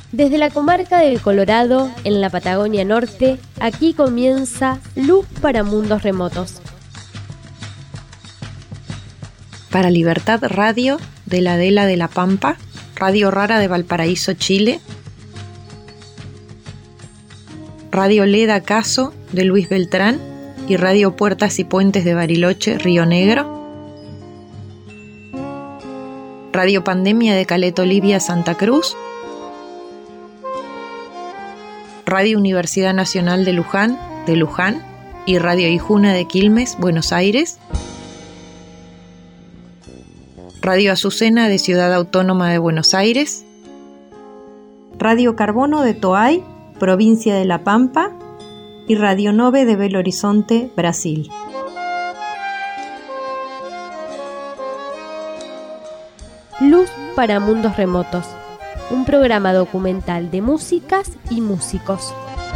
Desde la comarca del Colorado, en la Patagonia Norte, aquí comienza Luz para Mundos Remotos. Para Libertad Radio de la Adela de la Pampa, Radio Rara de Valparaíso, Chile, Radio Leda Caso de Luis Beltrán y Radio Puertas y Puentes de Bariloche, Río Negro, Radio Pandemia de Caleta Olivia, Santa Cruz, Radio Universidad Nacional de Luján y Radio Ijuna de Quilmes, Buenos Aires, Radio Azucena de Ciudad Autónoma de Buenos Aires, Radio Carbono de Toay, provincia de La Pampa, y Radio Nove de Belo Horizonte, Brasil. Luz para Mundos Remotos, un programa documental de músicas y músicos.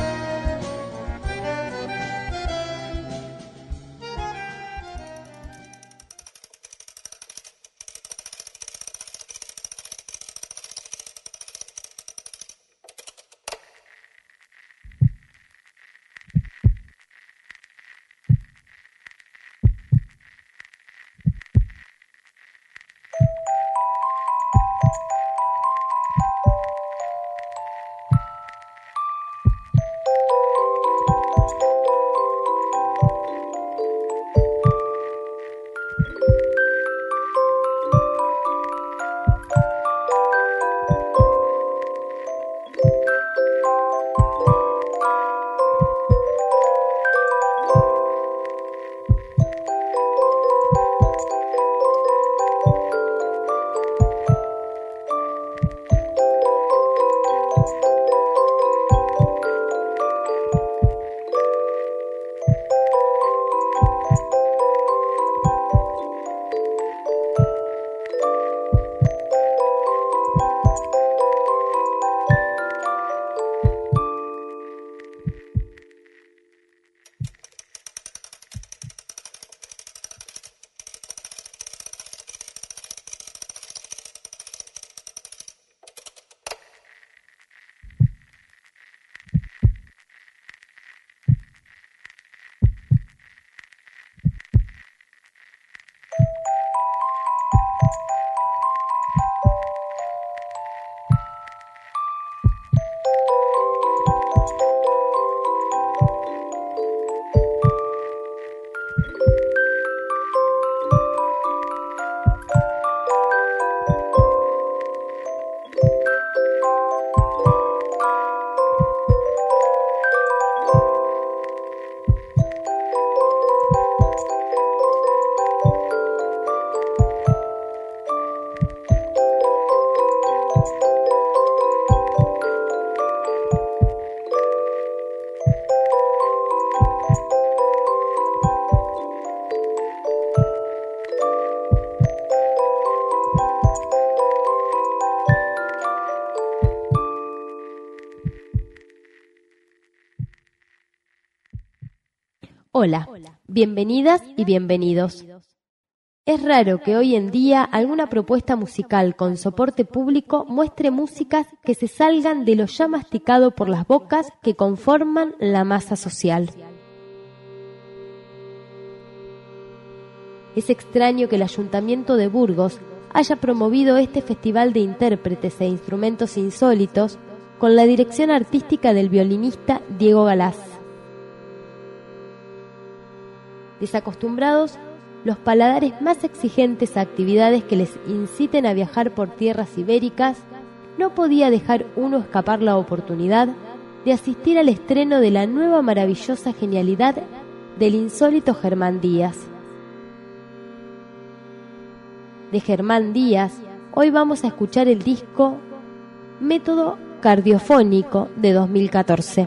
Hola, bienvenidas y bienvenidos. Es raro que hoy en día alguna propuesta musical con soporte público muestre músicas que se salgan de lo ya masticado por las bocas que conforman la masa social. Es extraño que el Ayuntamiento de Burgos haya promovido este festival de intérpretes e instrumentos insólitos con la dirección artística del violinista Diego Galaz. Desacostumbrados, los paladares más exigentes a actividades que les inciten a viajar por tierras ibéricas, no podía dejar uno escapar la oportunidad de asistir al estreno de la nueva maravillosa genialidad del insólito Germán Díaz. De Germán Díaz, hoy vamos a escuchar el disco Método Cardiofónico de 2014.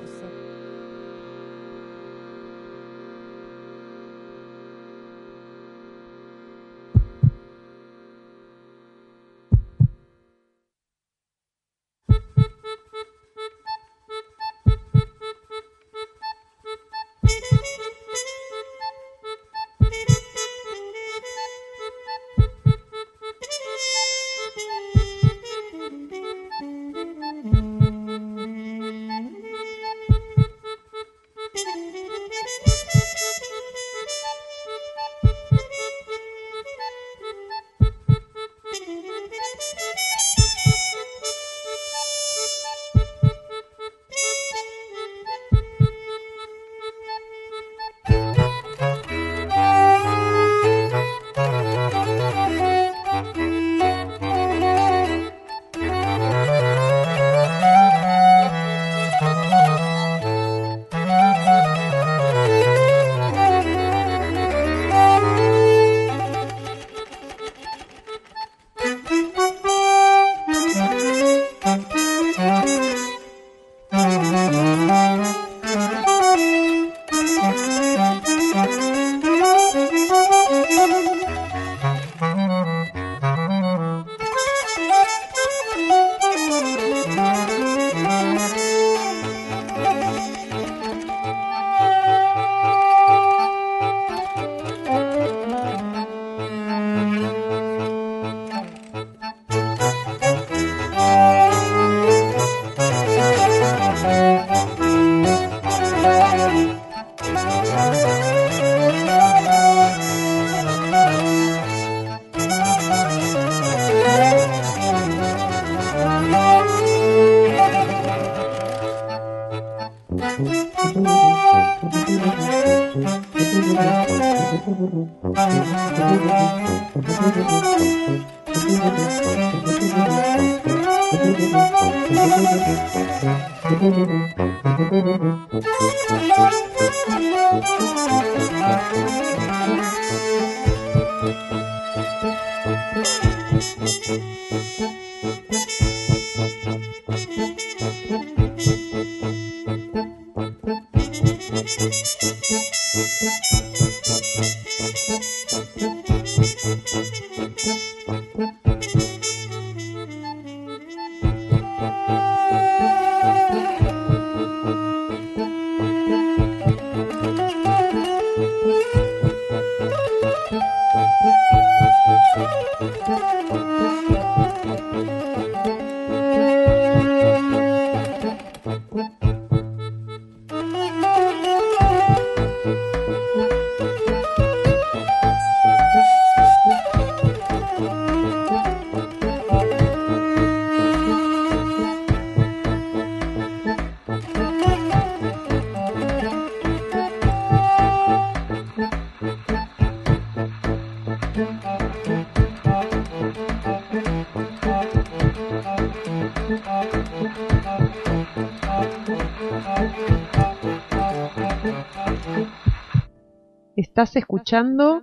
Estás escuchando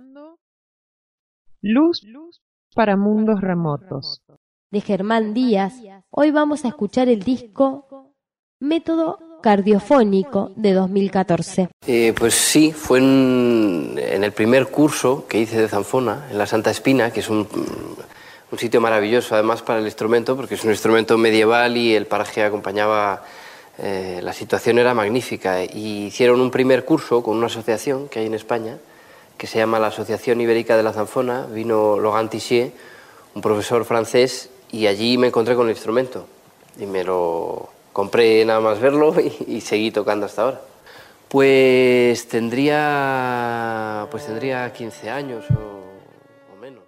Luz para Mundos Remotos, de Germán Díaz. Hoy vamos a escuchar el disco Método Cardiofónico de 2014. Pues sí, fue en el primer curso que hice de zanfona, en la Santa Espina, que es un sitio maravilloso además para el instrumento, porque es un instrumento medieval y el paraje acompañaba, la situación era magnífica. Y hicieron un primer curso con una asociación que hay en España, que se llama la Asociación Ibérica de la Zanfona. Vino Laurent Tissier, un profesor francés, y allí me encontré con el instrumento. Y me lo compré nada más verlo y seguí tocando hasta ahora. Pues tendría 15 años o menos.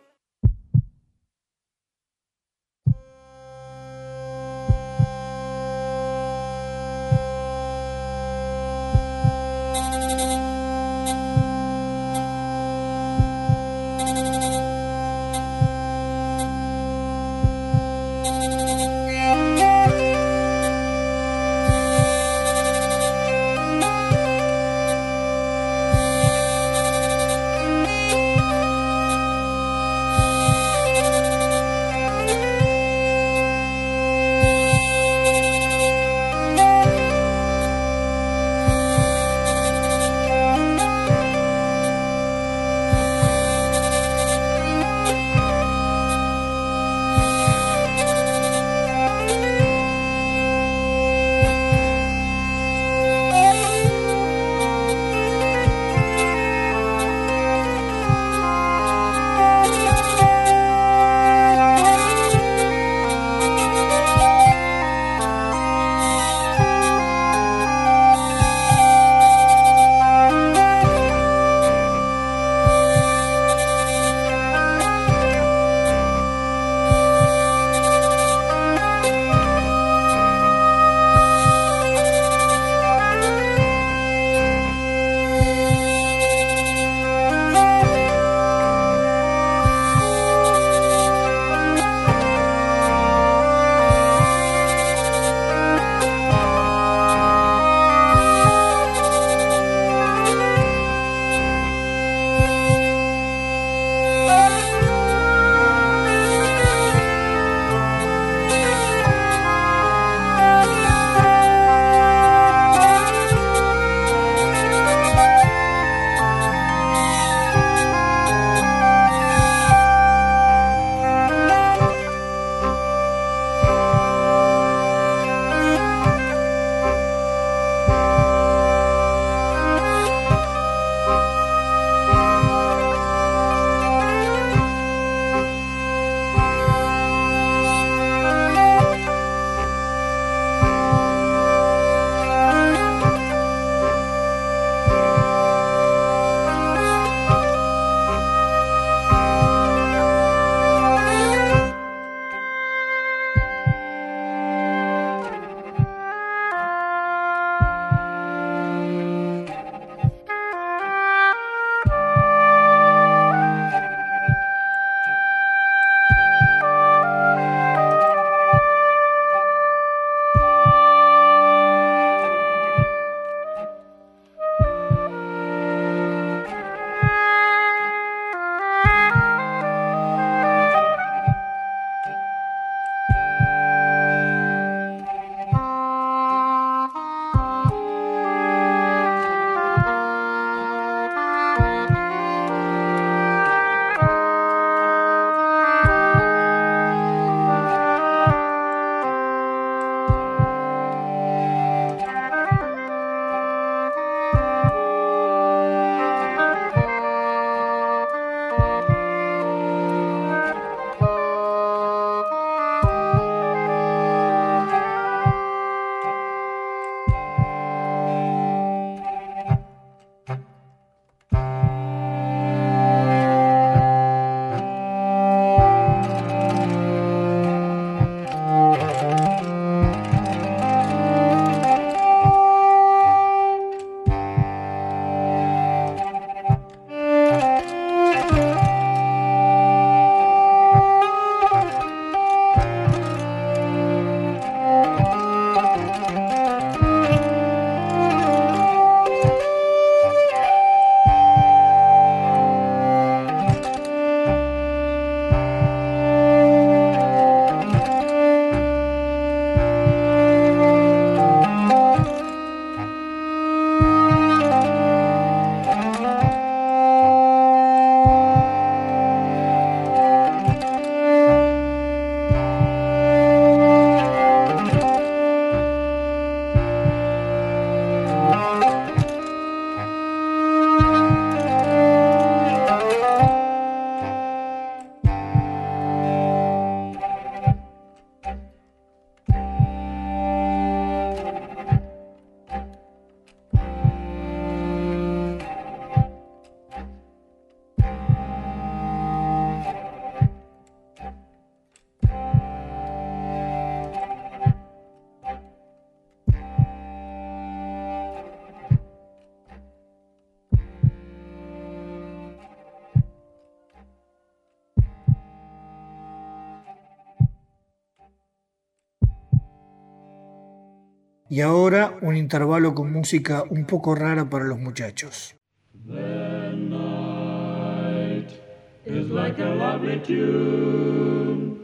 Y ahora un intervalo con música un poco rara para los muchachos. The night is like a lovely tune.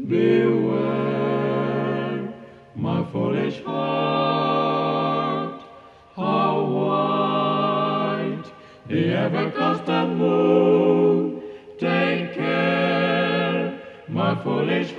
Beware, my foolish heart, how white the ever-constant moon. Take care, my foolish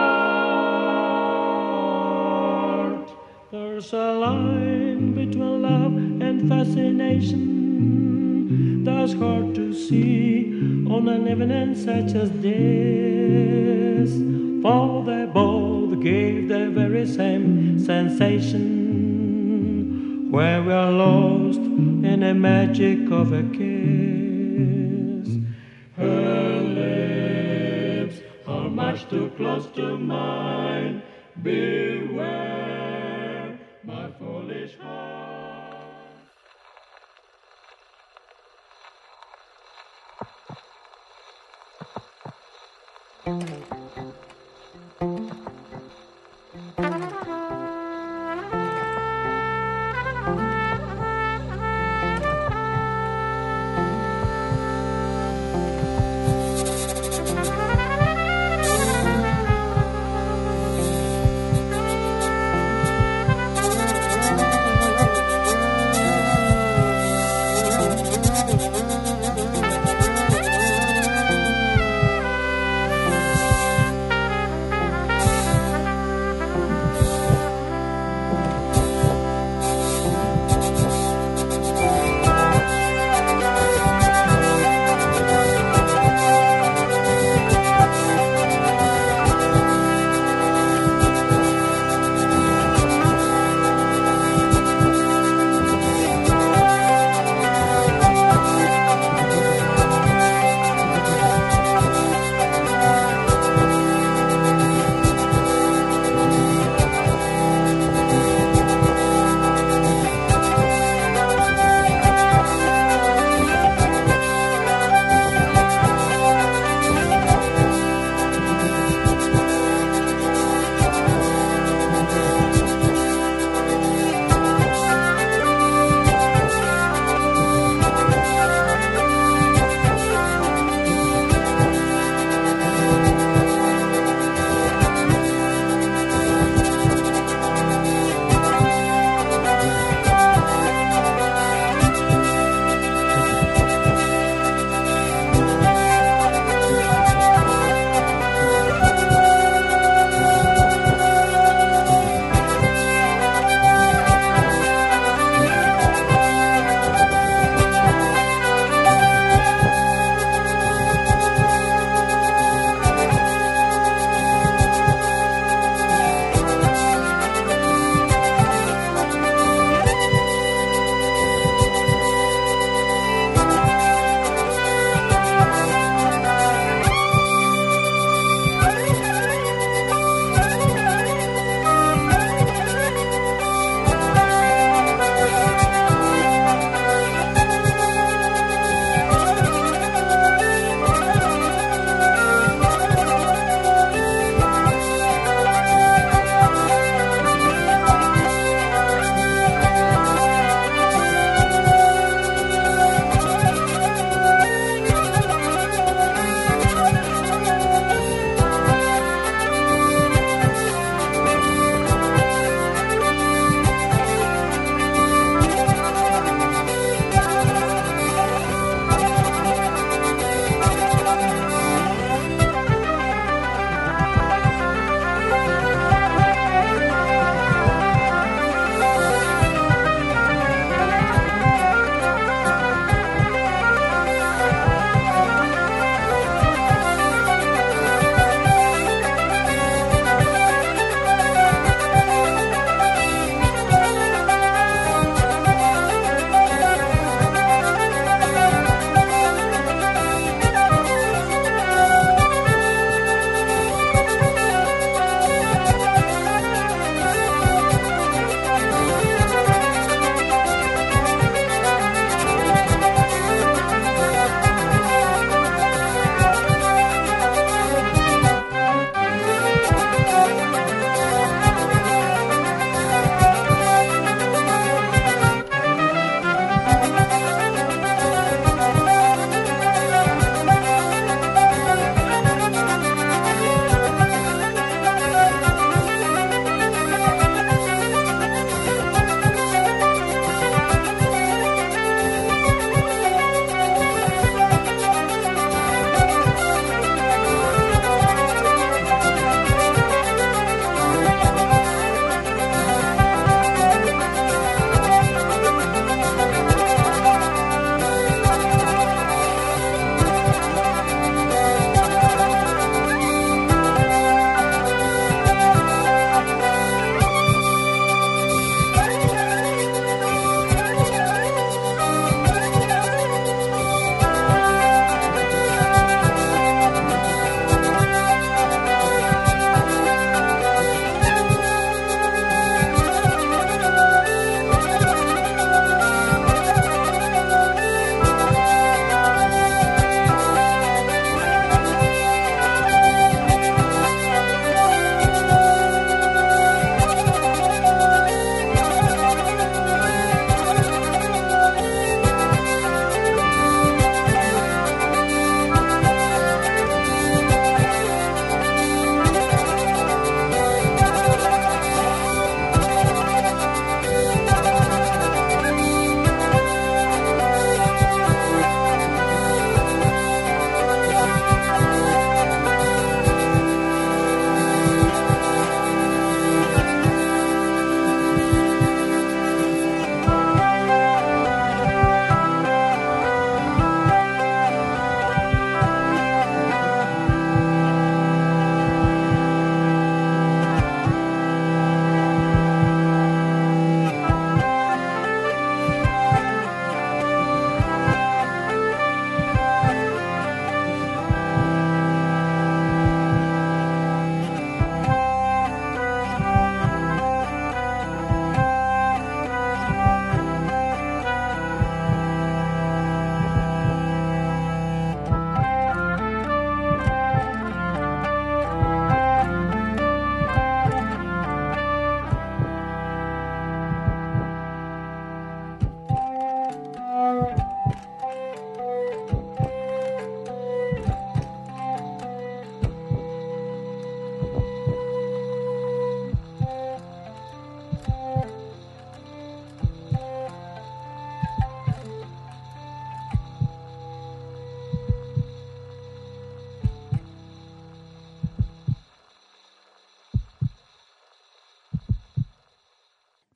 heart. There's a line between love and fascination that's hard to see on an evening such as this. For they both give the very same sensation when we are lost in the magic of a kiss. Her lips are much too close to mine. Beware, my foolish heart.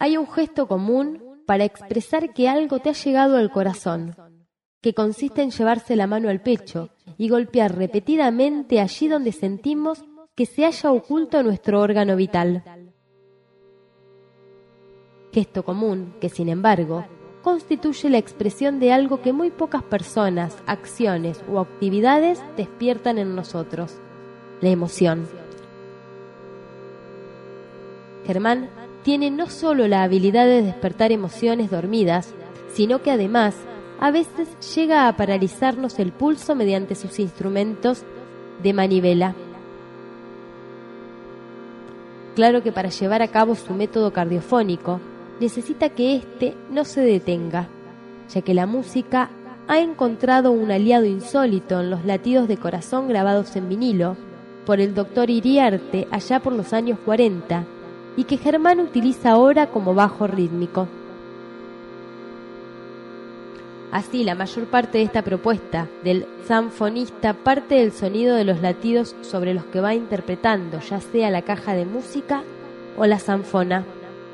hay un gesto común para expresar que algo te ha llegado al corazón, que consiste en llevarse la mano al pecho y golpear repetidamente allí donde sentimos que se halla oculto nuestro órgano vital. Gesto común que, sin embargo, constituye la expresión de algo que muy pocas personas, acciones o actividades despiertan en nosotros: la emoción. Germán tiene no solo la habilidad de despertar emociones dormidas, sino que además a veces llega a paralizarnos el pulso mediante sus instrumentos de manivela. Claro que para llevar a cabo su método cardiofónico necesita que éste no se detenga, ya que la música ha encontrado un aliado insólito en los latidos de corazón grabados en vinilo por el doctor Iriarte allá por los años 40, y que Germán utiliza ahora como bajo rítmico. Así, la mayor parte de esta propuesta del sanfonista parte del sonido de los latidos sobre los que va interpretando, ya sea la caja de música o la sanfona.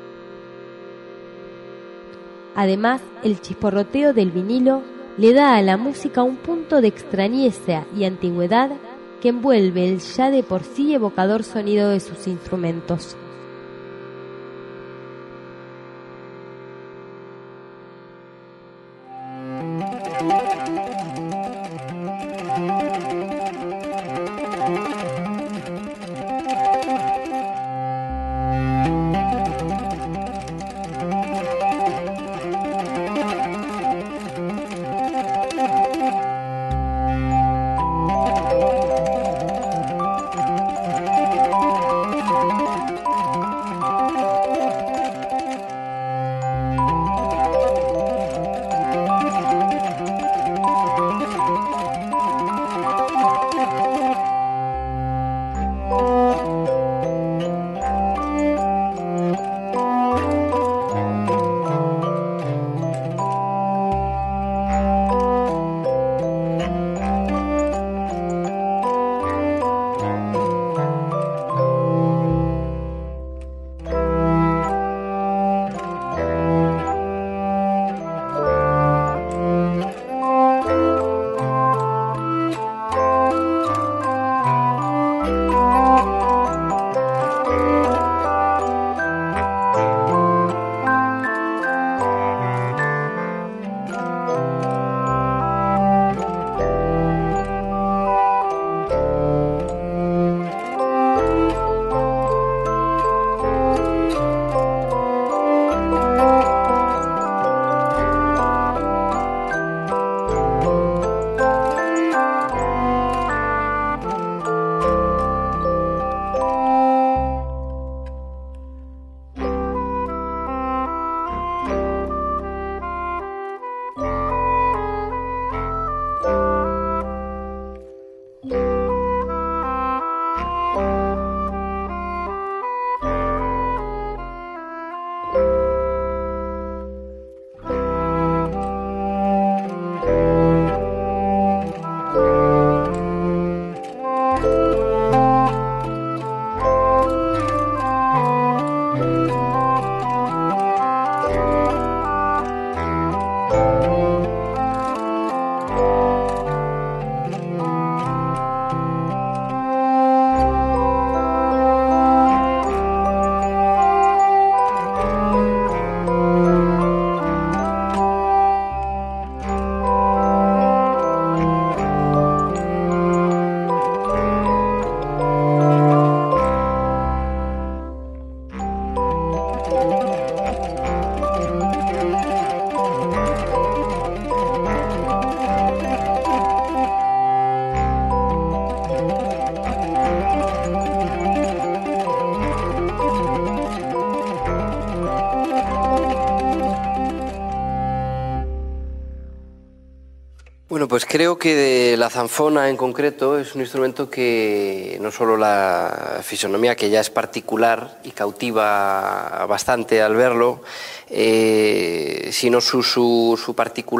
Además, el chisporroteo del vinilo le da a la música un punto de extrañeza y antigüedad que envuelve el ya de por sí evocador sonido de sus instrumentos. Bueno, pues creo que la zanfona en concreto es un instrumento que no solo la fisonomía, que ya es particular y cautiva bastante al verlo, sino su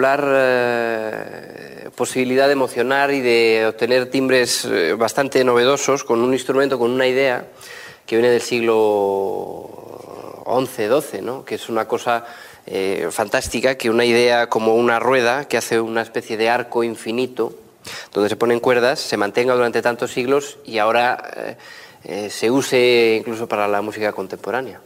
particular posibilidad de emocionar y de obtener timbres bastante novedosos con un instrumento, con una idea que viene del siglo 11, 12, ¿no? Que es una cosa fantástica, que una idea como una rueda que hace una especie de arco infinito, donde se ponen cuerdas, se mantenga durante tantos siglos y ahora se use incluso para la música contemporánea.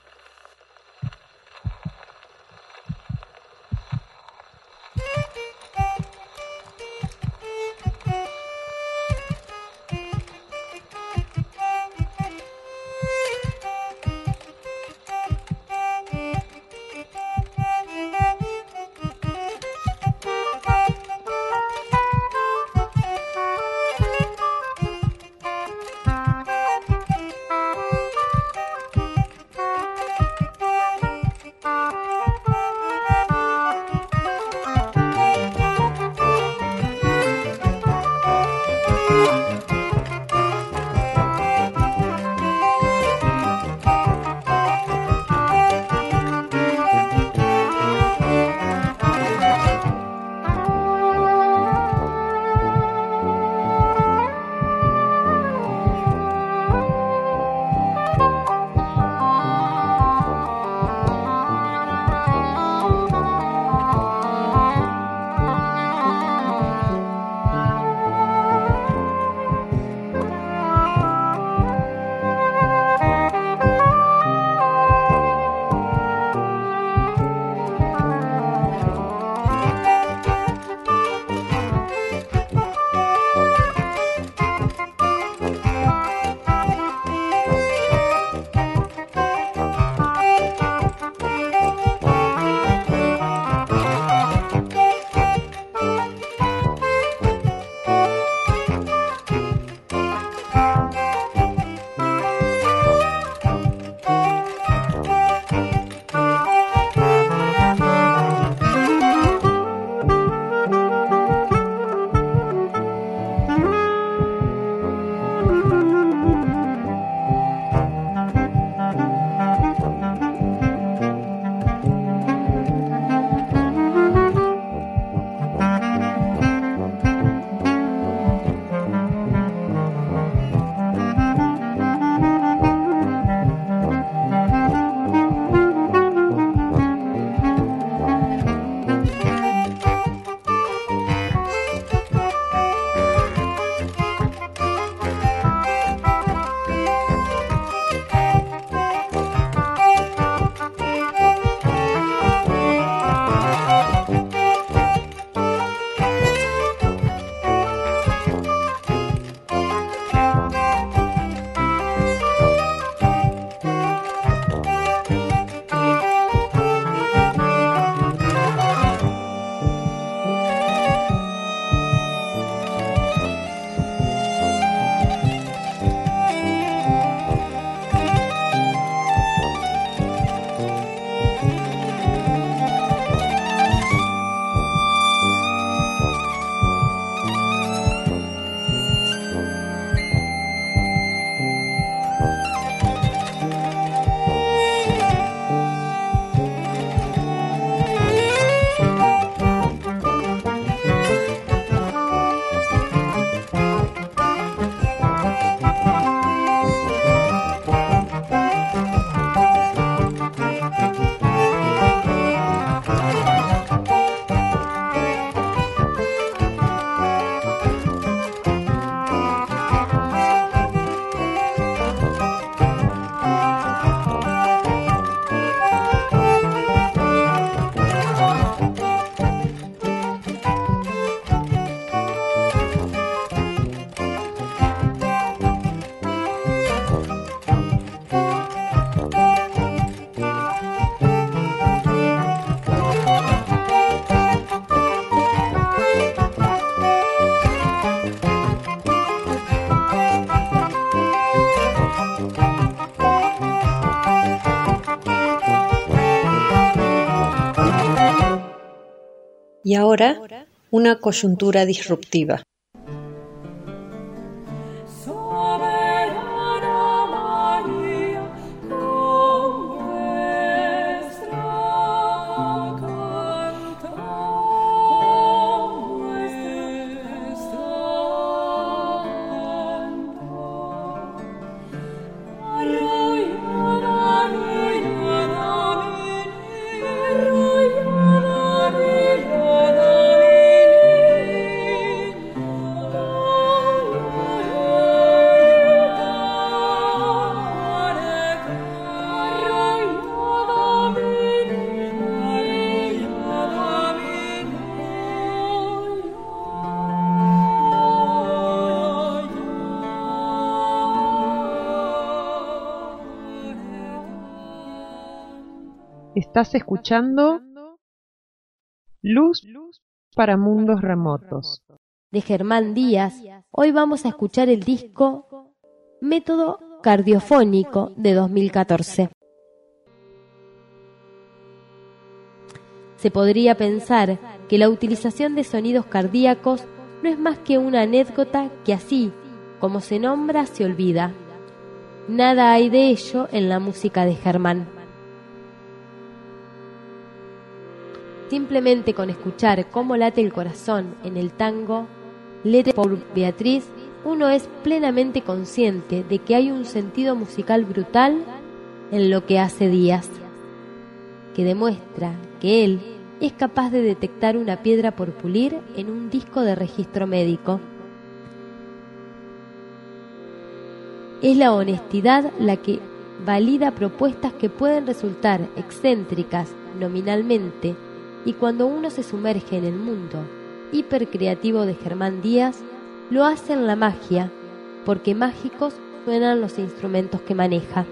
Y ahora, una coyuntura disruptiva. Estás escuchando Luz para Mundos Remotos. De Germán Díaz, hoy vamos a escuchar el disco Método Cardiofónico de 2014. Se podría pensar que la utilización de sonidos cardíacos no es más que una anécdota que así, como se nombra, se olvida. Nada hay de ello en la música de Germán. Simplemente con escuchar cómo late el corazón en el tango Letra por Beatriz, uno es plenamente consciente de que hay un sentido musical brutal en lo que hace Díaz, que demuestra que él es capaz de detectar una piedra por pulir en un disco de registro médico. Es la honestidad la que valida propuestas que pueden resultar excéntricas nominalmente, y cuando uno se sumerge en el mundo hipercreativo de Germán Díaz, lo hace en la magia, porque mágicos suenan los instrumentos que maneja.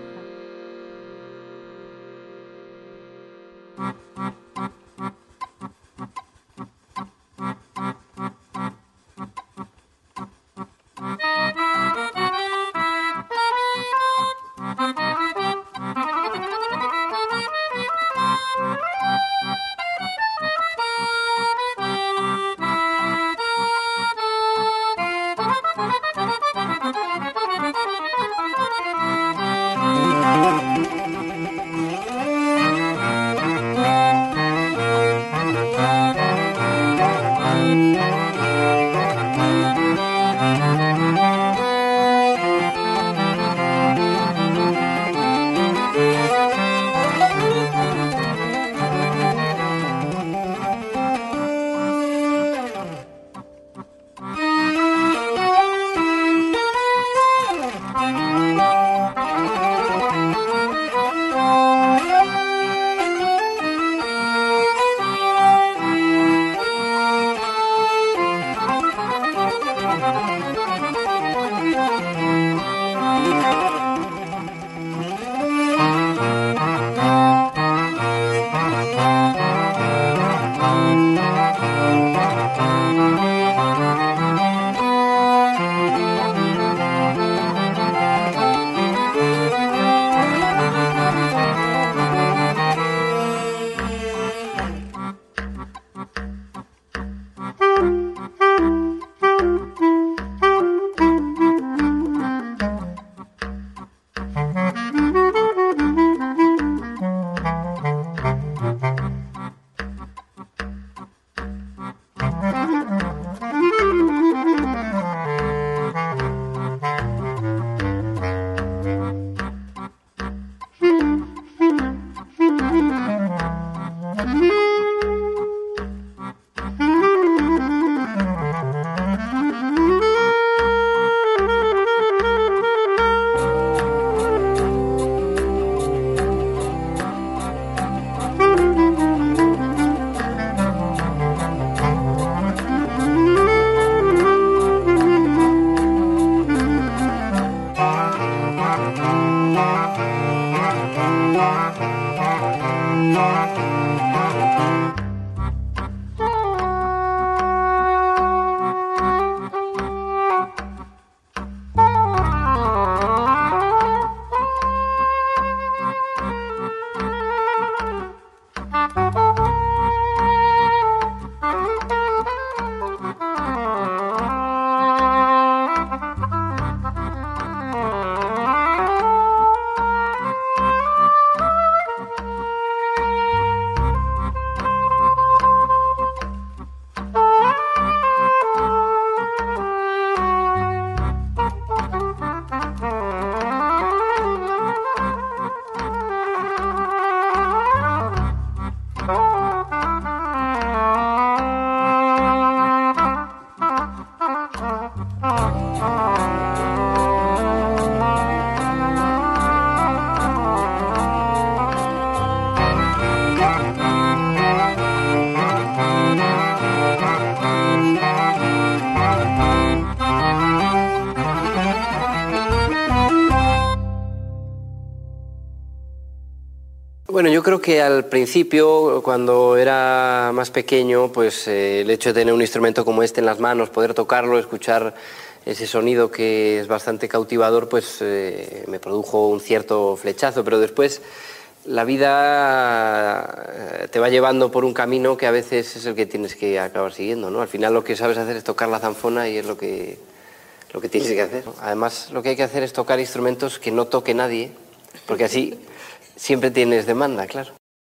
Bueno, yo creo que al principio, cuando era más pequeño, pues el hecho de tener un instrumento como este en las manos, poder tocarlo, escuchar ese sonido que es bastante cautivador, pues me produjo un cierto flechazo, pero después la vida te va llevando por un camino que a veces es el que tienes que acabar siguiendo, ¿no? Al final lo que sabes hacer es tocar la zanfona y es lo que tienes que hacer, ¿no? Además, lo que hay que hacer es tocar instrumentos que no toque nadie, porque así siempre tienes demanda, claro.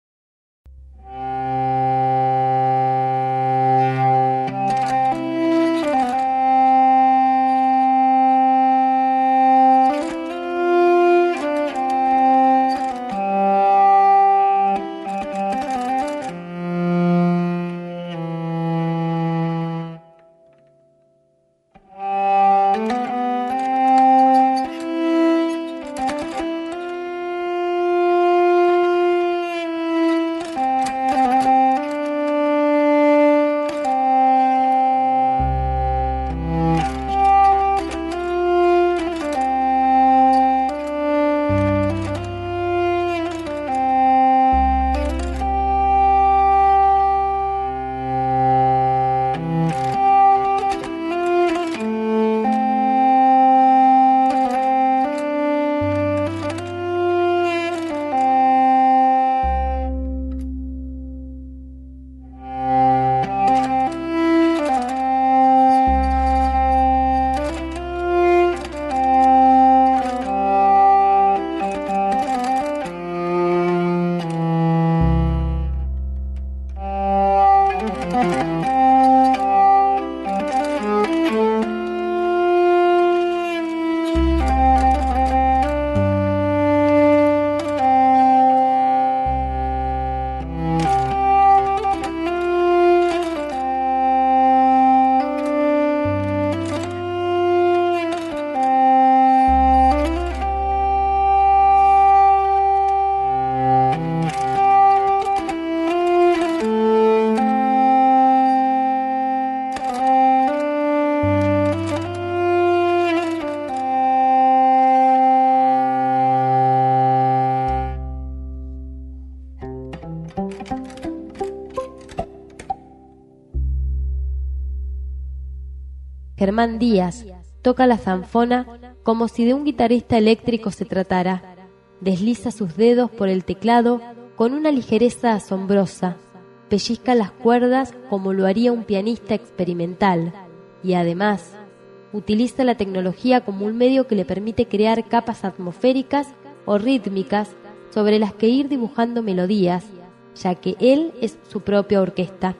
Germán Díaz toca la zanfona como si de un guitarrista eléctrico se tratara. Desliza sus dedos por el teclado con una ligereza asombrosa, pellizca las cuerdas como lo haría un pianista experimental y además utiliza la tecnología como un medio que le permite crear capas atmosféricas o rítmicas sobre las que ir dibujando melodías, ya que él es su propia orquesta.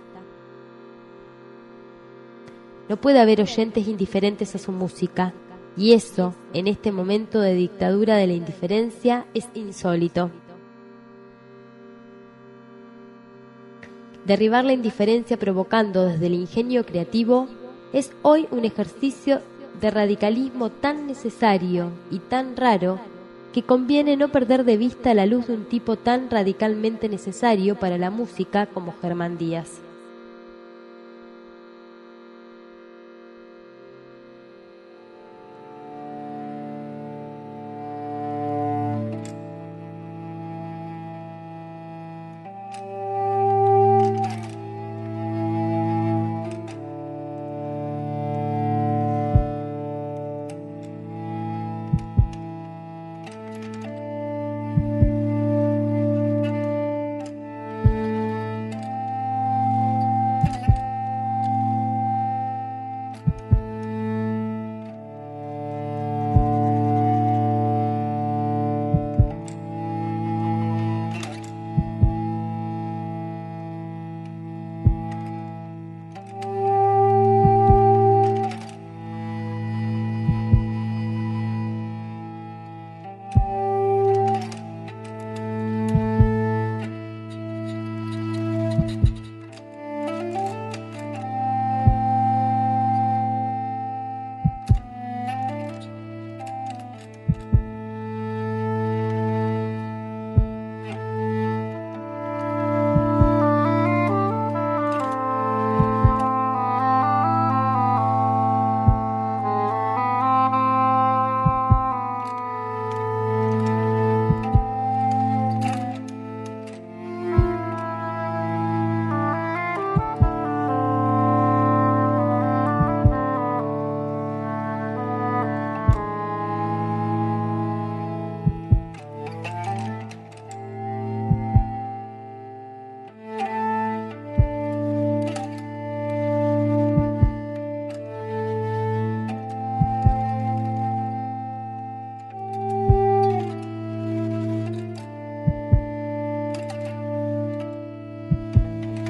No puede haber oyentes indiferentes a su música, y eso, en este momento de dictadura de la indiferencia, es insólito. Derribar la indiferencia provocando desde el ingenio creativo es hoy un ejercicio de radicalismo tan necesario y tan raro que conviene no perder de vista la luz de un tipo tan radicalmente necesario para la música como Germán Díaz.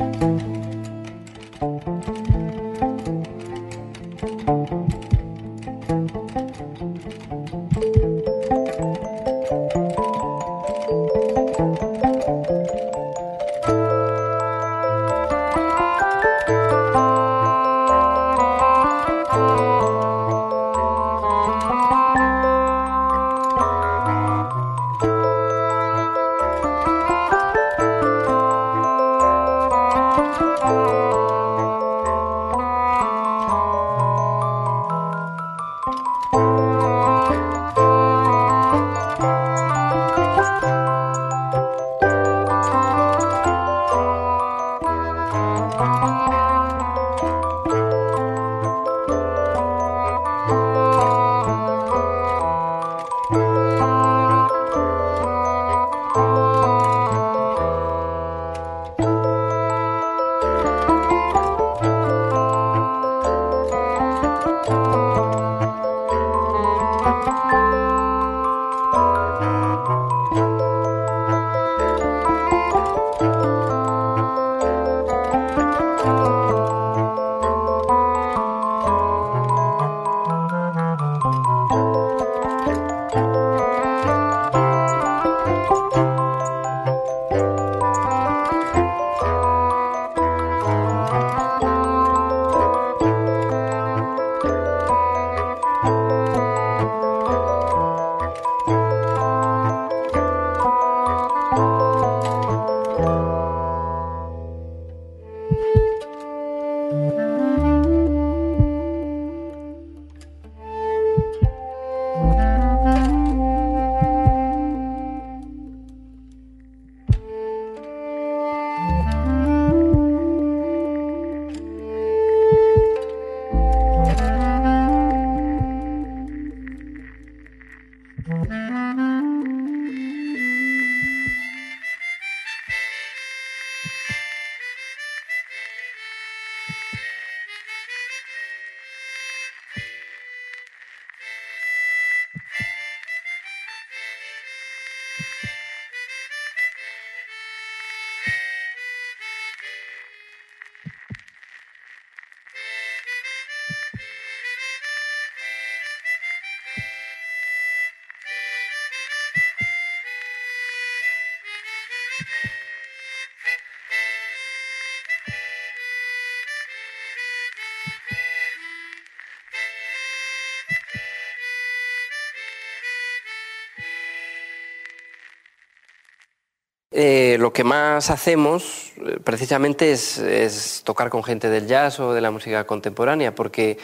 Lo que más hacemos precisamente es tocar con gente del jazz o de la música contemporánea, porque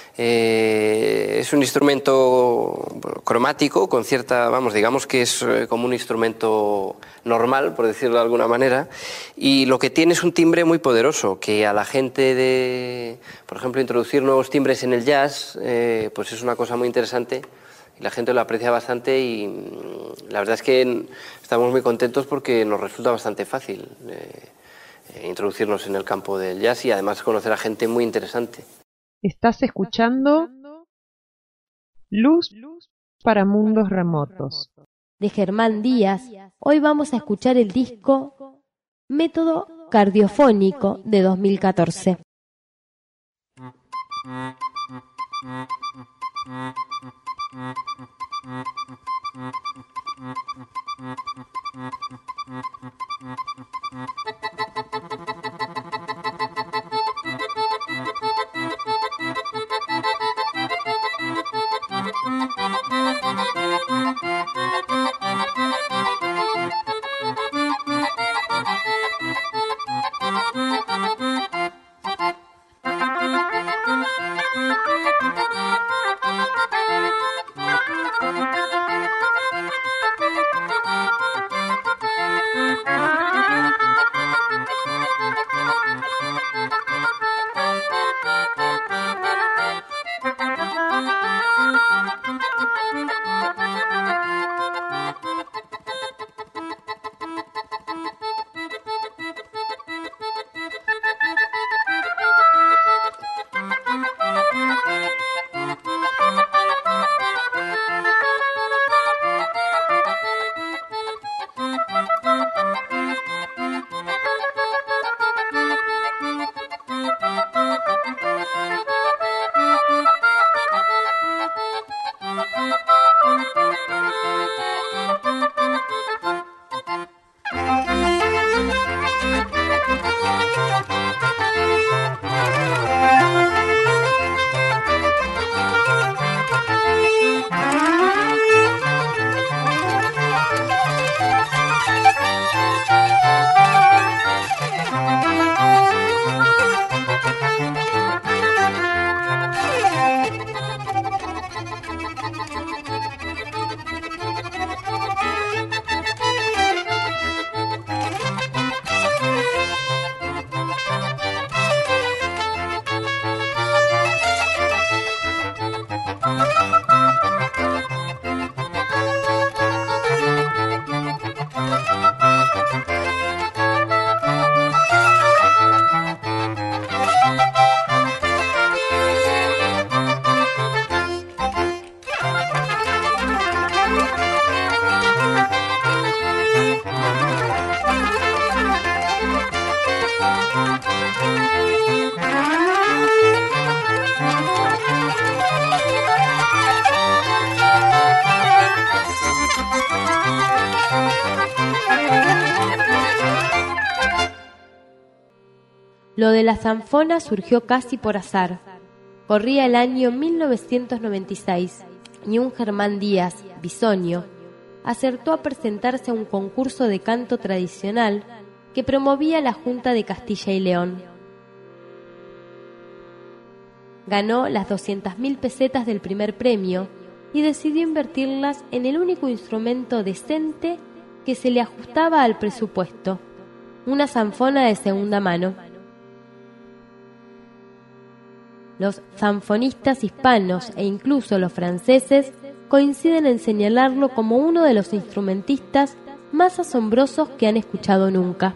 es un instrumento cromático con cierta, vamos, digamos que es como un instrumento normal, por decirlo de alguna manera, y lo que tiene es un timbre muy poderoso, que a la gente de, por ejemplo, introducir nuevos timbres en el jazz, pues es una cosa muy interesante. La gente lo aprecia bastante y la verdad es que estamos muy contentos porque nos resulta bastante fácil introducirnos en el campo del jazz y además conocer a gente muy interesante. Estás escuchando Luz para Mundos Remotos, de Germán Díaz. Hoy vamos a escuchar el disco Método Cardiofónico de 2014. Lo de la zanfona surgió casi por azar. Corría el año 1996 y un Germán Díaz, bisonio, acertó a presentarse a un concurso de canto tradicional que promovía la Junta de Castilla y León. Ganó las 200.000 pesetas del primer premio y decidió invertirlas en el único instrumento decente que se le ajustaba al presupuesto, una zanfona de segunda mano. Los zanfonistas hispanos e incluso los franceses coinciden en señalarlo como uno de los instrumentistas más asombrosos que han escuchado nunca.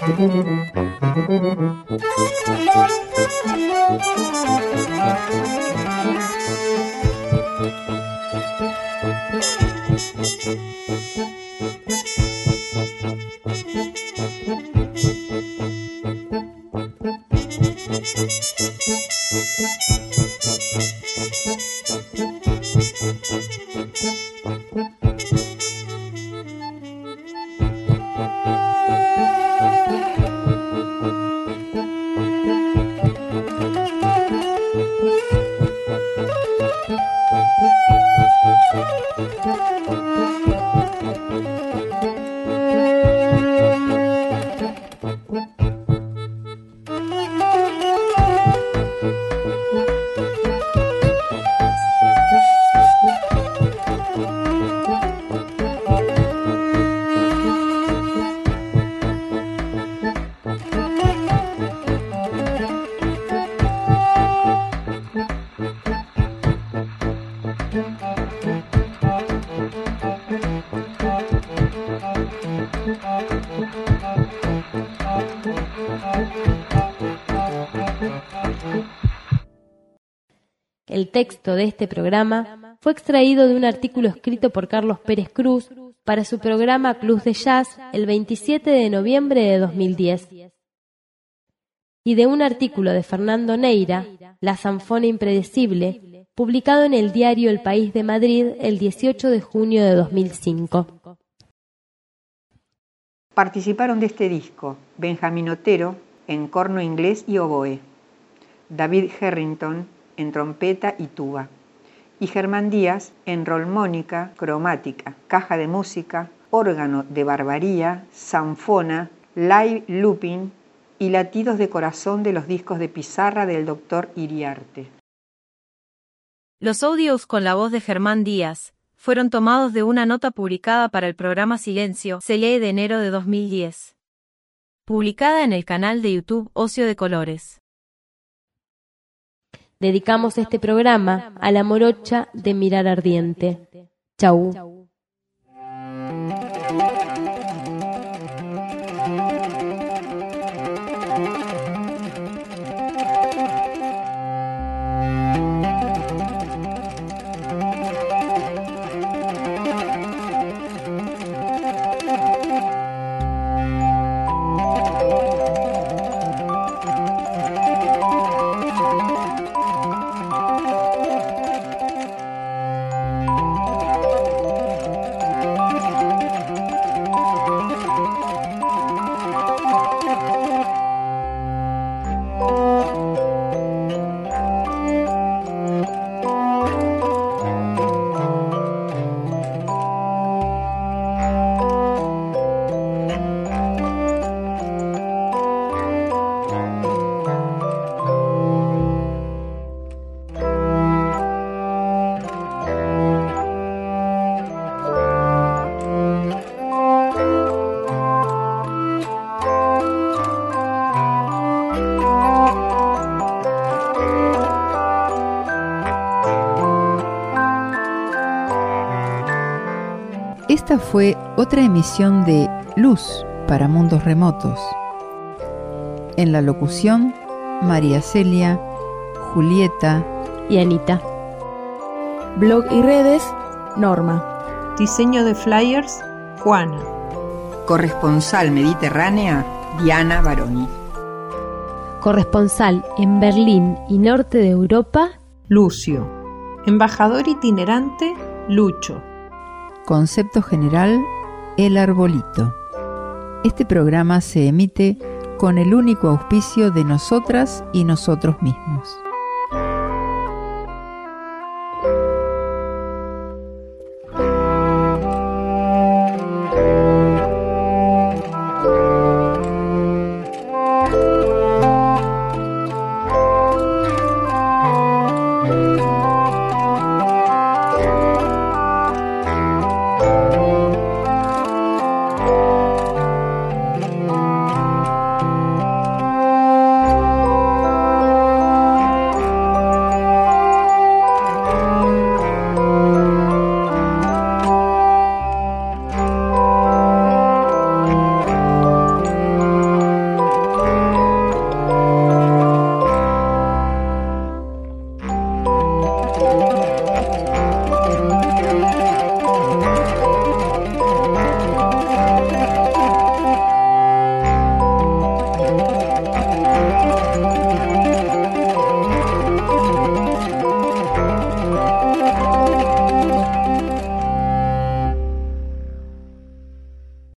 El texto de este programa fue extraído de un artículo escrito por Carlos Pérez Cruz para su programa Club de Jazz el 27 de noviembre de 2010 y de un artículo de Fernando Neira, La Sanfona Impredecible, publicado en el diario El País de Madrid el 18 de junio de 2005. Participaron de este disco Benjamín Otero en corno inglés y oboe, David Harrington en trompeta y tuba, y Germán Díaz en rolmónica cromática, caja de música, órgano de barbaría, sanfona, live looping y latidos de corazón de los discos de pizarra del Dr. Iriarte. Los audios con la voz de Germán Díaz fueron tomados de una nota publicada para el programa Silencio, CLE de enero de 2010, publicada en el canal de YouTube Ocio de Colores. Dedicamos este programa a la morocha de Mirar Ardiente. Chau. Esta fue otra emisión de Luz para Mundos Remotos. En la locución, María Celia, Julieta y Anita. Blog y redes, Norma. Diseño de flyers, Juana. Corresponsal mediterránea, Diana Baroni. Corresponsal en Berlín y norte de Europa, Lucio. Embajador itinerante, Lucho. Concepto general, El Arbolito. Este programa se emite con el único auspicio de nosotras y nosotros mismos.